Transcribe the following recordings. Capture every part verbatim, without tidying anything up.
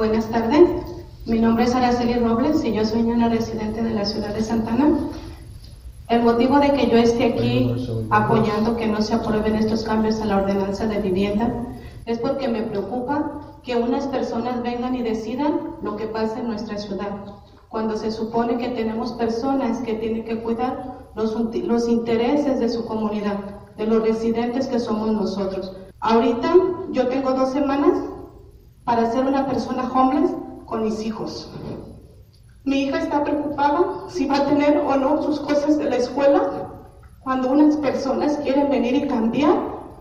Buenas tardes, mi nombre es Araceli Robles y yo soy una residente de la ciudad de Santa Ana. El motivo de que yo esté aquí apoyando que no se aprueben estos cambios a la ordenanza de vivienda es porque me preocupa que unas personas vengan y decidan lo que pasa en nuestra ciudad, cuando se supone que tenemos personas que tienen que cuidar los, los intereses de su comunidad, de los residentes que somos nosotros. Ahorita yo tengo dos semanas para ser una persona homeless con mis hijos. Mi hija está preocupada si va a tener o no sus cosas de la escuela cuando unas personas quieren venir y cambiar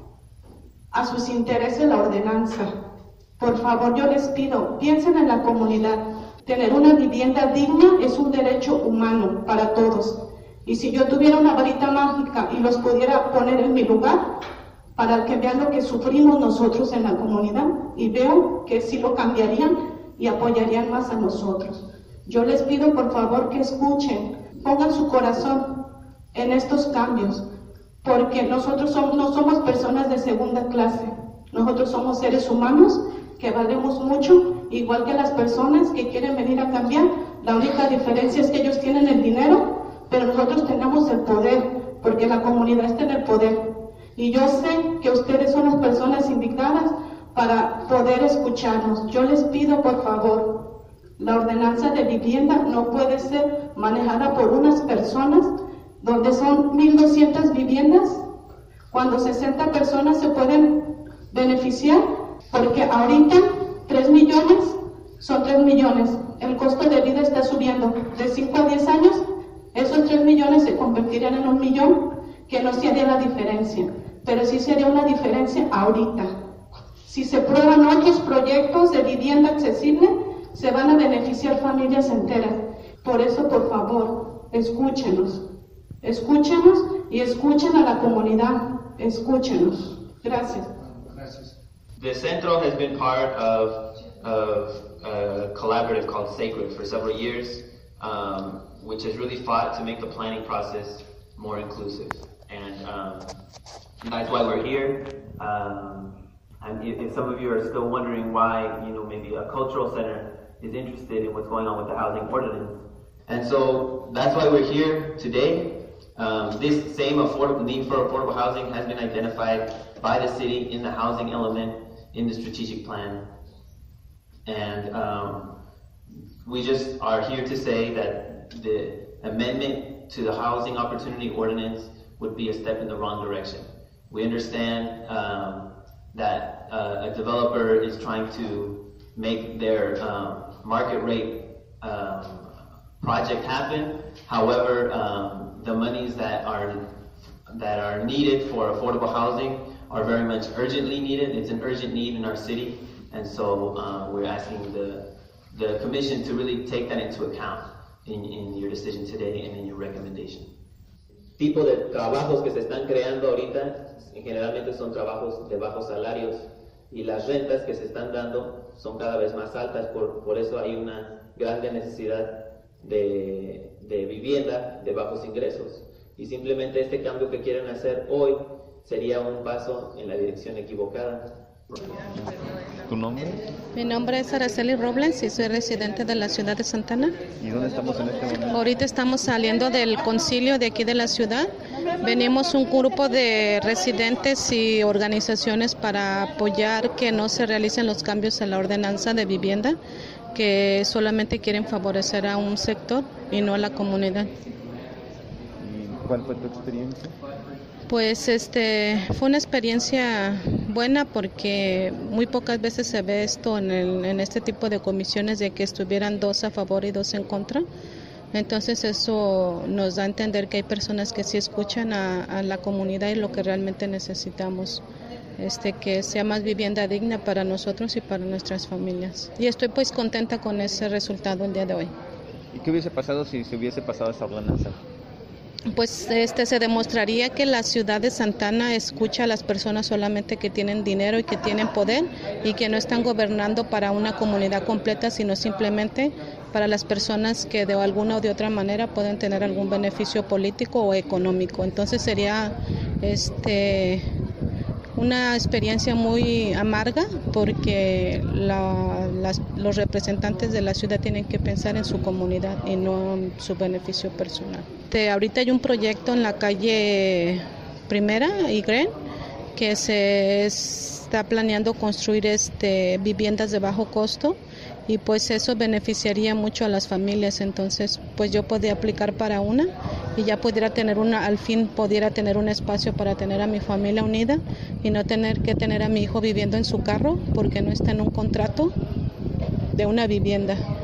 a sus intereses la ordenanza. Por favor, yo les pido, piensen en la comunidad. Tener una vivienda digna es un derecho humano para todos. Y si yo tuviera una varita mágica y los pudiera poner en mi lugar, para que vean lo que sufrimos nosotros en la comunidad, y veo que sí lo cambiarían y apoyarían más a nosotros. Yo les pido por favor que escuchen, pongan su corazón en estos cambios, porque nosotros somos, no somos personas de segunda clase, nosotros somos seres humanos que valemos mucho, igual que las personas que quieren venir a cambiar. La única diferencia es que ellos tienen el dinero, pero nosotros tenemos el poder, porque la comunidad está en el poder. Y yo sé que ustedes son las personas indicadas para poder escucharnos. Yo les pido por favor, la ordenanza de vivienda no puede ser manejada por unas personas donde son mil doscientas viviendas, cuando sesenta personas se pueden beneficiar, porque ahorita tres millones son tres millones. El costo de vida está subiendo de cinco a diez años, esos tres millones se convertirían en un millón, que no se haría la diferencia, pero sí sería una diferencia ahorita. Si se prueban otros proyectos de vivienda accesible, se van a beneficiar familias enteras. Por eso, por favor, escúchenos, escúchenos y escuchen a la comunidad, escúchenos. Gracias. The Centro has been part of, of a collaborative called Sacred for several years, um, which has really fought to make the planning process more inclusive. And um, that's why we're here. Um, and if, if some of you are still wondering why, you know, maybe a cultural center is interested in what's going on with the housing ordinance. And so that's why we're here today. Um, this same affordable need for affordable housing has been identified by the city in the housing element in the strategic plan. And um, we just are here to say that the amendment to the housing opportunity ordinance would be a step in the wrong direction. We understand um, that uh, a developer is trying to make their um, market rate um, project happen. However, um, the monies that are that are needed for affordable housing are very much urgently needed. It's an urgent need in our city, and so uh, we're asking the the commission to really take that into account in, in your decision today and in your recommendation. Tipo de trabajos que se están creando ahorita generalmente son trabajos de bajos salarios, y las rentas que se están dando son cada vez más altas. Por, por eso hay una grande necesidad de, de vivienda de bajos ingresos, y simplemente este cambio que quieren hacer hoy sería un paso en la dirección equivocada. ¿Tu nombre? Mi nombre es Araceli Robles y soy residente de la ciudad de Santa Ana. ¿Y dónde estamos en este momento? Ahorita estamos saliendo del concilio de aquí de la ciudad. Venimos un grupo de residentes y organizaciones para apoyar que no se realicen los cambios en la ordenanza de vivienda, que solamente quieren favorecer a un sector y no a la comunidad. ¿Y cuál fue tu experiencia? Pues este fue una experiencia buena, porque muy pocas veces se ve esto en, el, en este tipo de comisiones, de que estuvieran dos a favor y dos en contra. Entonces eso nos da a entender que hay personas que sí escuchan a, a la comunidad y lo que realmente necesitamos, este, que sea más vivienda digna para nosotros y para nuestras familias. Y estoy pues contenta con ese resultado el día de hoy. ¿Y qué hubiese pasado si se hubiese pasado esa ordenanza? Pues este se demostraría que la ciudad de Santa Ana escucha a las personas solamente que tienen dinero y que tienen poder, y que no están gobernando para una comunidad completa, sino simplemente para las personas que de alguna o de otra manera pueden tener algún beneficio político o económico. Entonces sería este una experiencia muy amarga, porque la, las, los representantes de la ciudad tienen que pensar en su comunidad y no en su beneficio personal. De, ahorita hay un proyecto en la calle Primera y Gren que se está planeando construir este, viviendas de bajo costo y pues eso beneficiaría mucho a las familias, entonces pues yo podría aplicar para una y ya pudiera tener una, al fin pudiera tener un espacio para tener a mi familia unida y no tener que tener a mi hijo viviendo en su carro porque no está en un contrato de una vivienda.